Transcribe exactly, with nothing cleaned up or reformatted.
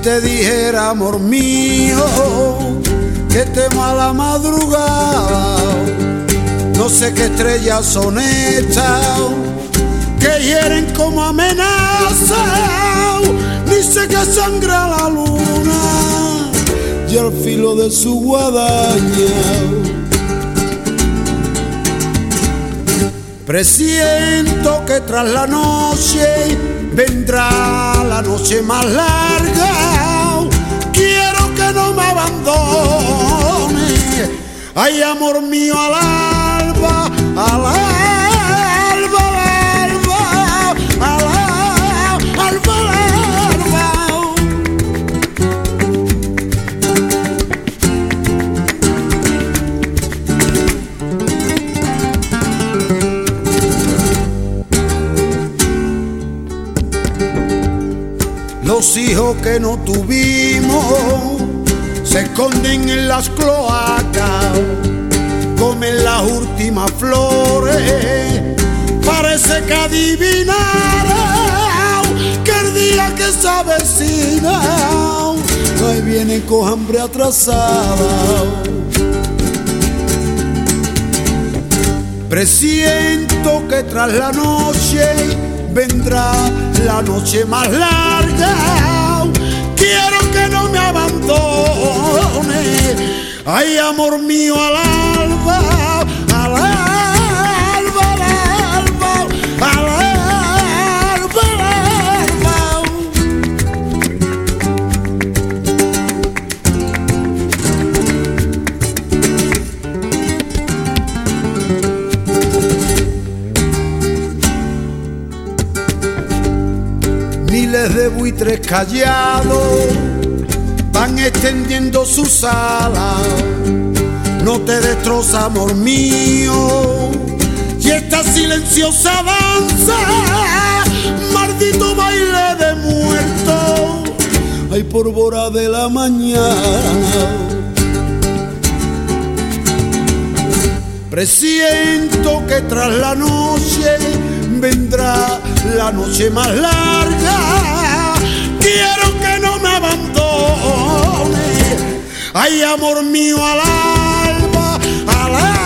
te dijera, amor mío, que temo a la madrugada, no sé qué estrellas son estas que hieren como amenaza, ni sé que sangra la luna y al filo de su guadaña. Presiento que tras la noche vendrá la noche más larga. Quiero que no me abandone, ay amor mío, al alba, al alba, al alba, al alba, al alba. Los hijos que no tuvimos se esconden en las cloacas, comen las últimas flores, parece que adivinaron que el día que se avecina, ahí vienen con hambre atrasada. Presiento que tras la noche vendrá la noche más larga. Quiero que no me abandone, ay amor mío, al alba, al alba, al alba, al alba, al alba. Miles de buitres callados van extendiendo sus alas, no te destroza, amor mío, y esta silenciosa danza, maldito baile de muertos, ay por hora de la mañana. Presiento que tras la noche vendrá la noche más larga. Quiero que no me abandone, ay amor mío, al alba, al alba.